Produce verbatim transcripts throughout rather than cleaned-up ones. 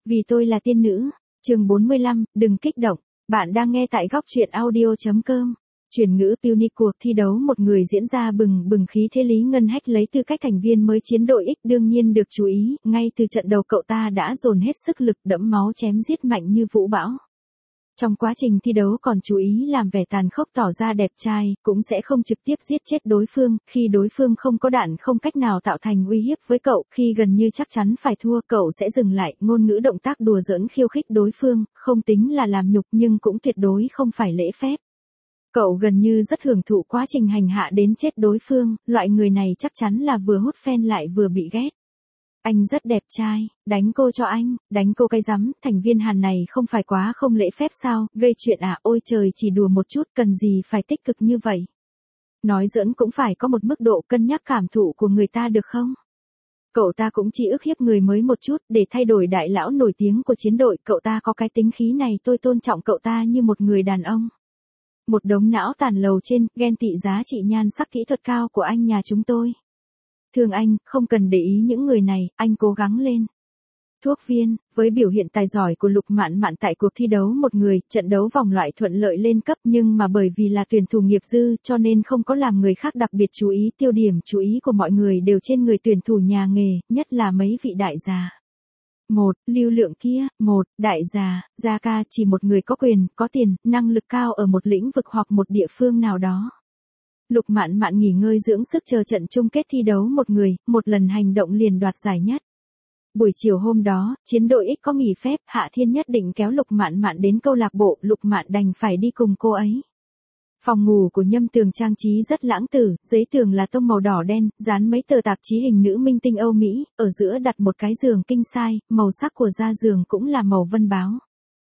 Vì tôi là tiên nữ. Chương bốn mươi lăm, đừng kích động. Bạn đang nghe tại góc truyện audio chấm com. Chuyển ngữ Puni cuộc thi đấu một người diễn ra bừng bừng khí thế Lý Ngân Hách lấy tư cách thành viên mới chiến đội X đương nhiên được chú ý, ngay từ trận đầu cậu ta đã dồn hết sức lực đẫm máu chém giết mạnh như vũ bão. Trong quá trình thi đấu còn chú ý làm vẻ tàn khốc tỏ ra đẹp trai, cũng sẽ không trực tiếp giết chết đối phương, khi đối phương không có đạn không cách nào tạo thành uy hiếp với cậu, khi gần như chắc chắn phải thua cậu sẽ dừng lại, ngôn ngữ động tác đùa giỡn khiêu khích đối phương, không tính là làm nhục nhưng cũng tuyệt đối không phải lễ phép. Cậu gần như rất hưởng thụ quá trình hành hạ đến chết đối phương, loại người này chắc chắn là vừa hút phen lại vừa bị ghét. Anh rất đẹp trai, đánh cô cho anh, đánh cô cái rắm, thành viên Hàn này không phải quá không lễ phép sao, gây chuyện à, ôi trời chỉ đùa một chút cần gì phải tích cực như vậy. Nói giỡn cũng phải có một mức độ cân nhắc cảm thụ của người ta được không? Cậu ta cũng chỉ ức hiếp người mới một chút để thay đổi đại lão nổi tiếng của chiến đội, cậu ta có cái tính khí này tôi tôn trọng cậu ta như một người đàn ông. Một đống não tàn lầu trên, ghen tị giá trị nhan sắc kỹ thuật cao của anh nhà chúng tôi. Thương anh, không cần để ý những người này, anh cố gắng lên. Thuốc viên, với biểu hiện tài giỏi của Lục Mạn Mạn tại cuộc thi đấu một người, trận đấu vòng loại thuận lợi lên cấp nhưng mà bởi vì là tuyển thủ nghiệp dư cho nên không có làm người khác đặc biệt chú ý, tiêu điểm chú ý của mọi người đều trên người tuyển thủ nhà nghề, nhất là mấy vị đại gia. Một, lưu lượng kia, một, đại gia, gia ca chỉ một người có quyền, có tiền, năng lực cao ở một lĩnh vực hoặc một địa phương nào đó. Lục Mạn Mạn nghỉ ngơi dưỡng sức chờ trận chung kết thi đấu một người, một lần hành động liền đoạt giải nhất. Buổi chiều hôm đó, chiến đội X có nghỉ phép, Hạ Thiên nhất định kéo Lục Mạn Mạn đến câu lạc bộ, Lục Mạn đành phải đi cùng cô ấy. Phòng ngủ của Nhâm Tường trang trí rất lãng tử, giấy tường là tông màu đỏ đen, dán mấy tờ tạp chí hình nữ minh tinh Âu Mỹ, ở giữa đặt một cái giường king size, màu sắc của da giường cũng là màu vân báo.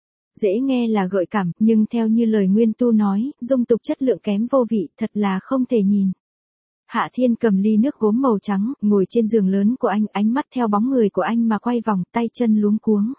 Dễ nghe là gợi cảm, nhưng theo như lời Nguyên Tu nói, dung tục chất lượng kém vô vị, thật là không thể nhìn. Hạ Thiên cầm ly nước gốm màu trắng, ngồi trên giường lớn của anh, ánh mắt theo bóng người của anh mà quay vòng, tay chân luống cuống.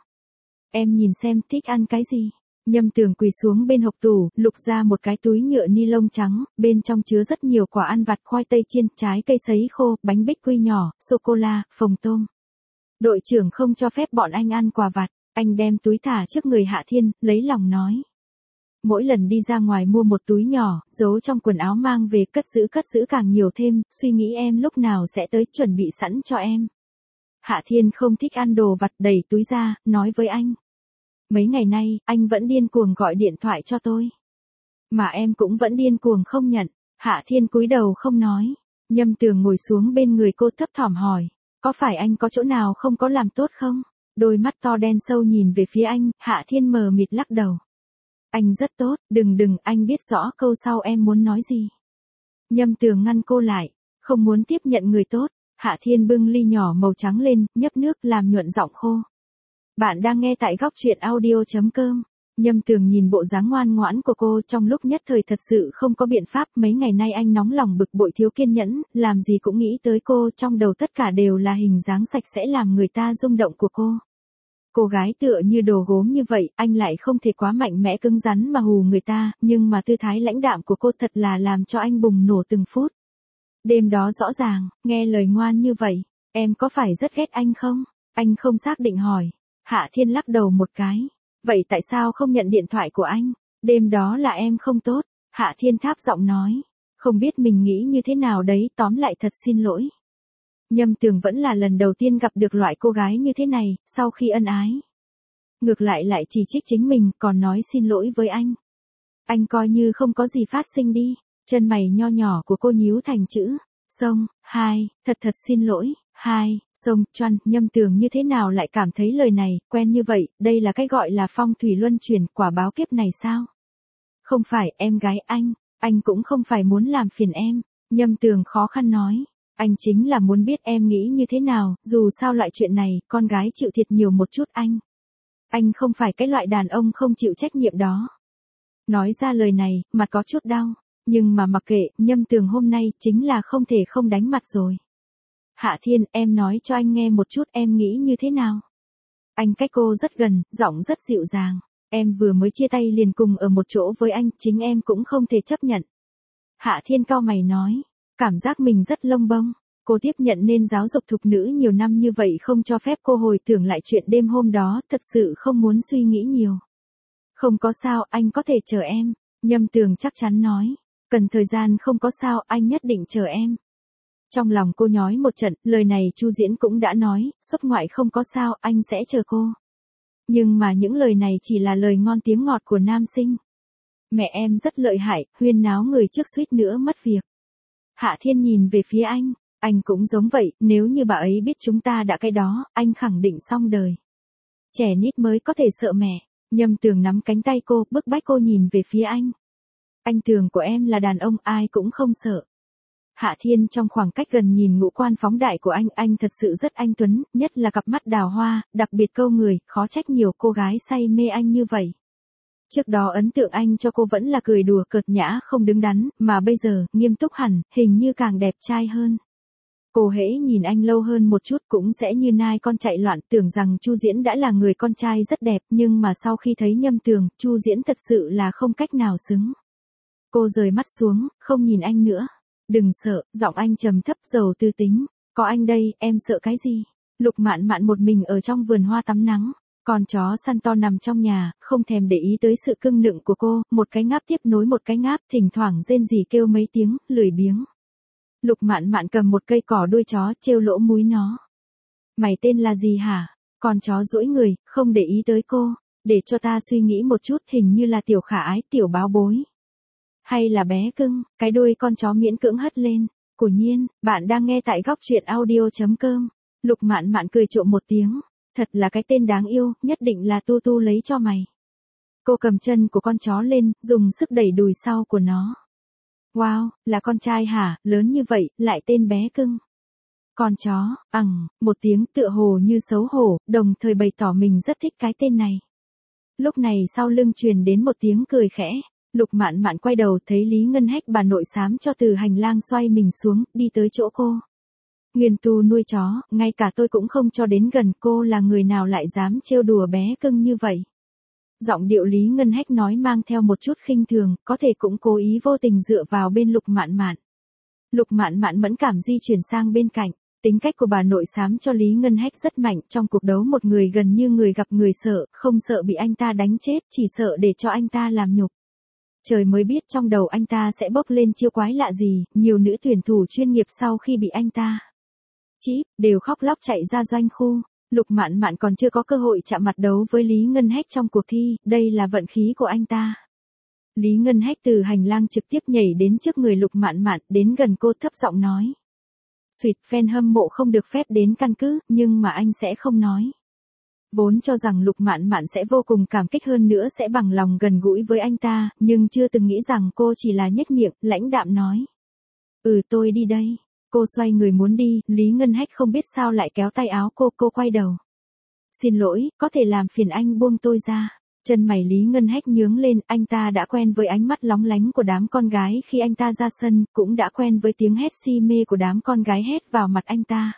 Em nhìn xem, thích ăn cái gì? Nhâm Tường quỳ xuống bên hộc tủ, lục ra một cái túi nhựa ni lông trắng, bên trong chứa rất nhiều quả ăn vặt, khoai tây chiên, trái cây sấy khô, bánh bích quy nhỏ, sô-cô-la, phồng tôm. Đội trưởng không cho phép bọn anh ăn quà vặt. Anh đem túi thả trước người Hạ Thiên, lấy lòng nói. Mỗi lần đi ra ngoài mua một túi nhỏ, giấu trong quần áo mang về cất giữ cất giữ càng nhiều thêm, suy nghĩ em lúc nào sẽ tới chuẩn bị sẵn cho em. Hạ Thiên không thích ăn đồ vặt, đẩy túi ra, nói với anh. Mấy ngày nay, anh vẫn điên cuồng gọi điện thoại cho tôi. Mà em cũng vẫn điên cuồng không nhận. Hạ Thiên cúi đầu không nói. Nhâm Tường ngồi xuống bên người cô thấp thỏm hỏi. Có phải anh có chỗ nào không có làm tốt không? Đôi mắt to đen sâu nhìn về phía anh, Hạ Thiên mờ mịt lắc đầu. Anh rất tốt, đừng đừng, anh biết rõ câu sau em muốn nói gì. Nhâm Tường ngăn cô lại, không muốn tiếp nhận người tốt. Hạ Thiên bưng ly nhỏ màu trắng lên, nhấp nước làm nhuận giọng khô. Bạn đang nghe tại góc truyện audio chấm com. Nhâm Tường nhìn bộ dáng ngoan ngoãn của cô trong lúc nhất thời thật sự không có biện pháp, mấy ngày nay anh nóng lòng bực bội thiếu kiên nhẫn, làm gì cũng nghĩ tới cô, trong đầu tất cả đều là hình dáng sạch sẽ làm người ta rung động của cô. Cô gái tựa như đồ gốm như vậy, anh lại không thể quá mạnh mẽ cứng rắn mà hù người ta, nhưng mà tư thái lãnh đạm của cô thật là làm cho anh bùng nổ từng phút. Đêm đó rõ ràng, nghe lời ngoan như vậy, em có phải rất ghét anh không? Anh không xác định hỏi. Hạ Thiên lắc đầu một cái. Vậy tại sao không nhận điện thoại của anh? Đêm đó là em không tốt. Hạ Thiên tháp giọng nói. Không biết mình nghĩ như thế nào đấy, tóm lại thật xin lỗi. Nhâm Tường vẫn là lần đầu tiên gặp được loại cô gái như thế này, sau khi ân ái. Ngược lại lại chỉ trích chính mình, còn nói xin lỗi với anh. Anh coi như không có gì phát sinh đi. Chân mày nho nhỏ của cô nhíu thành chữ. Xong, hai, thật thật xin lỗi. Hai, sông, choăn, Nhâm Tường như thế nào lại cảm thấy lời này, quen như vậy, đây là cái gọi là phong thủy luân chuyển, quả báo kiếp này sao? Không phải, em gái anh, anh cũng không phải muốn làm phiền em. Nhâm Tường khó khăn nói. Anh chính là muốn biết em nghĩ như thế nào, dù sao loại chuyện này, con gái chịu thiệt nhiều một chút anh. Anh không phải cái loại đàn ông không chịu trách nhiệm đó. Nói ra lời này, mặt có chút đau, nhưng mà mặc kệ, Nhâm Tường hôm nay chính là không thể không đánh mặt rồi. Hạ Thiên, em nói cho anh nghe một chút em nghĩ như thế nào? Anh cách cô rất gần, giọng rất dịu dàng. Em vừa mới chia tay liền cùng ở một chỗ với anh, chính em cũng không thể chấp nhận. Hạ Thiên cau mày nói, cảm giác mình rất lông bông. Cô tiếp nhận nên giáo dục thục nữ nhiều năm như vậy không cho phép cô hồi tưởng lại chuyện đêm hôm đó, thật sự không muốn suy nghĩ nhiều. Không có sao, anh có thể chờ em, Nhâm Tường chắc chắn nói. Cần thời gian không có sao, anh nhất định chờ em. Trong lòng cô nhói một trận, lời này Chu Diễn cũng đã nói, xuất ngoại không có sao, anh sẽ chờ cô. Nhưng mà những lời này chỉ là lời ngon tiếng ngọt của nam sinh. Mẹ em rất lợi hại, huyên náo người trước suýt nữa mất việc. Hạ Thiên nhìn về phía anh, anh cũng giống vậy, nếu như bà ấy biết chúng ta đã cái đó, anh khẳng định xong đời. Trẻ nít mới có thể sợ mẹ. Nhâm Tường nắm cánh tay cô, bức bách cô nhìn về phía anh. Anh Tường của em là đàn ông, ai cũng không sợ. Hạ Thiên trong khoảng cách gần nhìn ngũ quan phóng đại của anh, anh thật sự rất anh tuấn, nhất là cặp mắt đào hoa, đặc biệt câu người, khó trách nhiều cô gái say mê anh như vậy. Trước đó ấn tượng anh cho cô vẫn là cười đùa cợt nhã không đứng đắn, mà bây giờ, nghiêm túc hẳn, hình như càng đẹp trai hơn. Cô hễ nhìn anh lâu hơn một chút cũng sẽ như nai con chạy loạn, tưởng rằng Chu Diễn đã là người con trai rất đẹp, nhưng mà sau khi thấy Nhâm Tường, Chu Diễn thật sự là không cách nào xứng. Cô rời mắt xuống, không nhìn anh nữa. Đừng sợ, giọng anh trầm thấp giàu tư tính. Có anh đây, em sợ cái gì? Lục Mạn Mạn một mình ở trong vườn hoa tắm nắng. Con chó săn to nằm trong nhà, không thèm để ý tới sự cưng nựng của cô, một cái ngáp tiếp nối một cái ngáp, thỉnh thoảng rên rỉ kêu mấy tiếng, lười biếng. Lục Mạn Mạn cầm một cây cỏ đuôi chó, trêu lỗ múi nó. Mày tên là gì hả? Con chó duỗi người, không để ý tới cô. Để cho ta suy nghĩ một chút, hình như là tiểu khả ái, tiểu báo bối. Hay là bé cưng, cái đuôi con chó miễn cưỡng hất lên. Của nhiên, bạn đang nghe tại góc truyện audio.com. Lục Mạn Mạn cười trộm một tiếng. Thật là cái tên đáng yêu, nhất định là Tu Tu lấy cho mày. Cô cầm chân của con chó lên, dùng sức đẩy đùi sau của nó. Wow, là con trai hả, lớn như vậy, lại tên bé cưng. Con chó, ằng, một tiếng tựa hồ như xấu hổ, đồng thời bày tỏ mình rất thích cái tên này. Lúc này sau lưng truyền đến một tiếng cười khẽ. Lục Mạn Mạn quay đầu thấy Lý Ngân Hách bà nội xám cho từ hành lang xoay mình xuống, đi tới chỗ cô. Nguyên Tu nuôi chó, ngay cả tôi cũng không cho đến gần, cô là người nào lại dám trêu đùa bé cưng như vậy. Giọng điệu Lý Ngân Hách nói mang theo một chút khinh thường, có thể cũng cố ý vô tình dựa vào bên Lục Mạn Mạn. Lục Mạn Mạn mẫn cảm di chuyển sang bên cạnh. Tính cách của bà nội xám cho Lý Ngân Hách rất mạnh, trong cuộc đấu một người gần như người gặp người sợ, không sợ bị anh ta đánh chết, chỉ sợ để cho anh ta làm nhục. Trời mới biết trong đầu anh ta sẽ bốc lên chiêu quái lạ gì, nhiều nữ tuyển thủ chuyên nghiệp sau khi bị anh ta chí, đều khóc lóc chạy ra doanh khu. Lục Mạn Mạn còn chưa có cơ hội chạm mặt đấu với Lý Ngân Hách trong cuộc thi, đây là vận khí của anh ta. Lý Ngân Hách từ hành lang trực tiếp nhảy đến trước người Lục Mạn Mạn, đến gần cô thấp giọng nói. Xuyệt, fan hâm mộ không được phép đến căn cứ, nhưng mà anh sẽ không nói. Vốn cho rằng Lục Mạn Mạn sẽ vô cùng cảm kích hơn nữa sẽ bằng lòng gần gũi với anh ta, nhưng chưa từng nghĩ rằng cô chỉ là nhếch miệng, lãnh đạm nói. Ừ tôi đi đây. Cô xoay người muốn đi, Lý Ngân Hách không biết sao lại kéo tay áo cô, cô quay đầu. Xin lỗi, có thể làm phiền anh buông tôi ra. Chân mày Lý Ngân Hách nhướng lên, anh ta đã quen với ánh mắt lóng lánh của đám con gái khi anh ta ra sân, cũng đã quen với tiếng hét si mê của đám con gái hét vào mặt anh ta.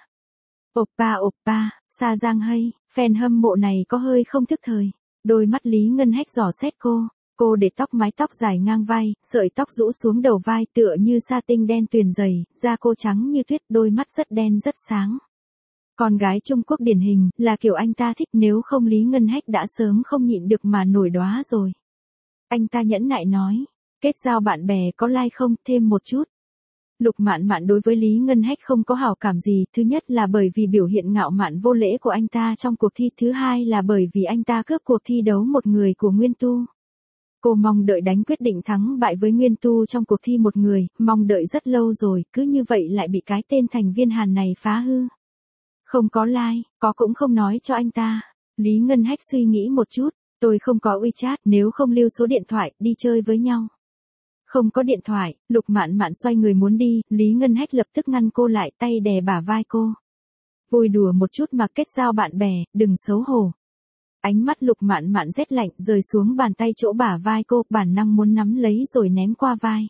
Oppa oppa, Sa Giang hay, fan hâm mộ này có hơi không thức thời. Đôi mắt Lý Ngân Hách dò xét cô. Cô để tóc mái tóc dài ngang vai, sợi tóc rũ xuống đầu vai tựa như sa tinh đen tuyền dày, da cô trắng như tuyết, đôi mắt rất đen rất sáng. Con gái Trung Quốc điển hình, là kiểu anh ta thích, nếu không Lý Ngân Hách đã sớm không nhịn được mà nổi đóa rồi. Anh ta nhẫn nại nói, kết giao bạn bè có like không, thêm một chút. Lục Mạn Mạn đối với Lý Ngân Hách không có hảo cảm gì, thứ nhất là bởi vì biểu hiện ngạo mạn vô lễ của anh ta trong cuộc thi, thứ hai là bởi vì anh ta cướp cuộc thi đấu một người của Nguyên Tu. Cô mong đợi đánh quyết định thắng bại với Nguyên Tu trong cuộc thi một người, mong đợi rất lâu rồi, cứ như vậy lại bị cái tên thành viên Hàn này phá hư. Không có like, có cũng không nói cho anh ta. Lý Ngân Hách suy nghĩ một chút, tôi không có WeChat, nếu không lưu số điện thoại, đi chơi với nhau. Không có điện thoại, Lục Mạn Mạn xoay người muốn đi, Lý Ngân Hách lập tức ngăn cô lại, tay đè bả vai cô. Vui đùa một chút mà kết giao bạn bè, đừng xấu hổ. Ánh mắt Lục Mạn Mạn rét lạnh, rơi xuống bàn tay chỗ bả vai cô, bản năng muốn nắm lấy rồi ném qua vai.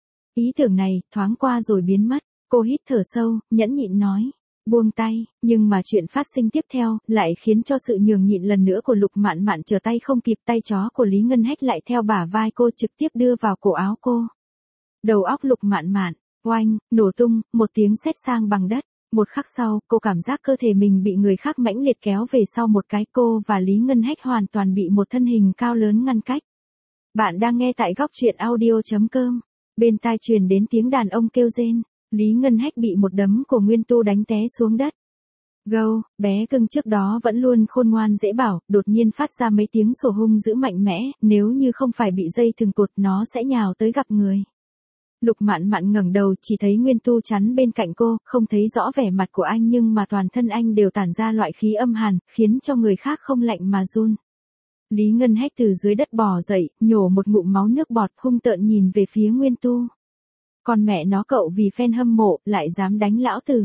Ý tưởng này, thoáng qua rồi biến mất, cô hít thở sâu, nhẫn nhịn nói, buông tay, nhưng mà chuyện phát sinh tiếp theo, lại khiến cho sự nhường nhịn lần nữa của Lục Mạn Mạn trở tay không kịp, tay chó của Lý Ngân Hách lại theo bả vai cô trực tiếp đưa vào cổ áo cô. Đầu óc Lục Mạn Mạn, oanh, nổ tung, một tiếng sét sang bằng đất. Một khắc sau, cô cảm giác cơ thể mình bị người khác mãnh liệt kéo về sau một cái, cô và Lý Ngân Hách hoàn toàn bị một thân hình cao lớn ngăn cách. Bạn đang nghe tại góc truyện audio.com. Bên tai truyền đến tiếng đàn ông kêu rên. Lý Ngân Hách bị một đấm của Nguyên Tu đánh té xuống đất. Gâu, bé cưng trước đó vẫn luôn khôn ngoan dễ bảo, đột nhiên phát ra mấy tiếng sổ hung dữ mạnh mẽ, nếu như không phải bị dây thừng cột nó sẽ nhào tới gặp người. Lục Mạn Mạn ngẩng đầu, chỉ thấy Nguyên Tu chắn bên cạnh cô, không thấy rõ vẻ mặt của anh nhưng mà toàn thân anh đều tản ra loại khí âm hàn, khiến cho người khác không lạnh mà run. Lý Ngân Hách từ dưới đất bò dậy, nhổ một ngụm máu nước bọt, hung tợn nhìn về phía Nguyên Tu. Còn mẹ nó cậu vì fan hâm mộ, lại dám đánh lão tử.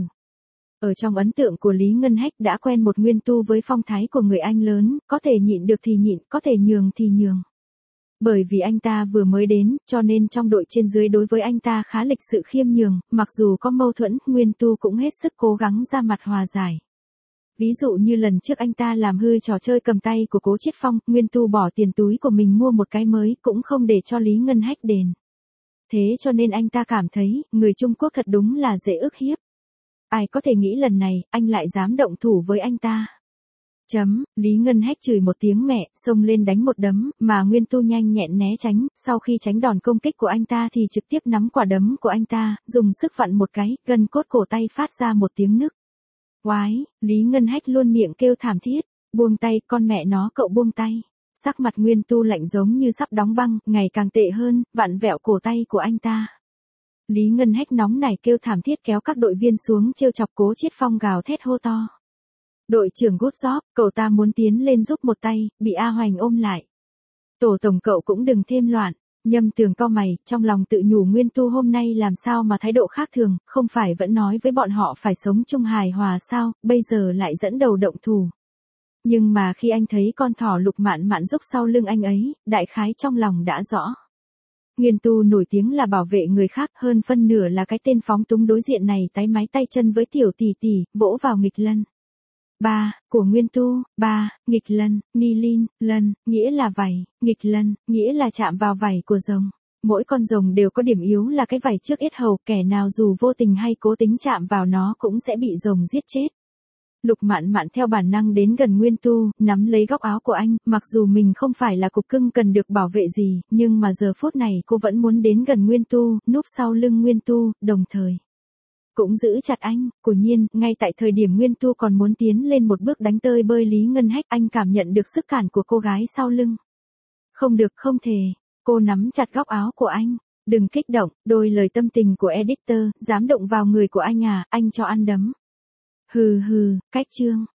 Ở trong ấn tượng của Lý Ngân Hách đã quen một Nguyên Tu với phong thái của người anh lớn, có thể nhịn được thì nhịn, có thể nhường thì nhường. Bởi vì anh ta vừa mới đến, cho nên trong đội trên dưới đối với anh ta khá lịch sự khiêm nhường, mặc dù có mâu thuẫn, Nguyên Tu cũng hết sức cố gắng ra mặt hòa giải. Ví dụ như lần trước anh ta làm hư trò chơi cầm tay của Cố Chiết Phong, Nguyên Tu bỏ tiền túi của mình mua một cái mới, cũng không để cho Lý Ngân Hách đền. Thế cho nên anh ta cảm thấy, người Trung Quốc thật đúng là dễ ức hiếp. Ai có thể nghĩ lần này, anh lại dám động thủ với anh ta. Chấm, Lý Ngân Hách chửi một tiếng mẹ, xông lên đánh một đấm, mà Nguyên Tu nhanh nhẹn né tránh, sau khi tránh đòn công kích của anh ta thì trực tiếp nắm quả đấm của anh ta, dùng sức vặn một cái, gân cốt cổ tay phát ra một tiếng nức. Oái, Lý Ngân Hách luôn miệng kêu thảm thiết, buông tay, con mẹ nó cậu buông tay. Sắc mặt Nguyên Tu lạnh giống như sắp đóng băng, ngày càng tệ hơn, vặn vẹo cổ tay của anh ta. Lý Ngân Hách nóng nảy kêu thảm thiết kéo các đội viên xuống trêu chọc Cố Chiết Phong gào thét hô to. Đội trưởng Good Job, cậu ta muốn tiến lên giúp một tay, bị A Hoành ôm lại. Tổ tổng cậu cũng đừng thêm loạn. Nhâm Tường cau mày, trong lòng tự nhủ Nguyên Tu hôm nay làm sao mà thái độ khác thường, không phải vẫn nói với bọn họ phải sống chung hài hòa sao, bây giờ lại dẫn đầu động thủ. Nhưng mà khi anh thấy con thỏ Lục Mạn Mạn rúc sau lưng anh ấy, đại khái trong lòng đã rõ. Nguyên Tu nổi tiếng là bảo vệ người khác, hơn phân nửa là cái tên phóng túng đối diện này tái mái tay chân với tiểu tỷ tỷ, vỗ vào nghịch lân. Ba, của Nguyên Tu, ba, nghịch lân, ni lin, lân, nghĩa là vảy, nghịch lân, nghĩa là chạm vào vảy của rồng. Mỗi con rồng đều có điểm yếu là cái vảy trước yết hầu, kẻ nào dù vô tình hay cố tính chạm vào nó cũng sẽ bị rồng giết chết. Lục Mạn Mạn theo bản năng đến gần Nguyên Tu, nắm lấy góc áo của anh, mặc dù mình không phải là cục cưng cần được bảo vệ gì, nhưng mà giờ phút này cô vẫn muốn đến gần Nguyên Tu, núp sau lưng Nguyên Tu, đồng thời cũng giữ chặt anh. Quả nhiên, ngay tại thời điểm Nguyên Tu còn muốn tiến lên một bước đánh tơi bơi Lý Ngân Hách, anh cảm nhận được sức cản của cô gái sau lưng. Không được, không thể. Cô nắm chặt góc áo của anh. Đừng kích động, đôi lời tâm tình của editor, dám động vào người của anh à, anh cho ăn đấm. Hừ hừ, cách chương.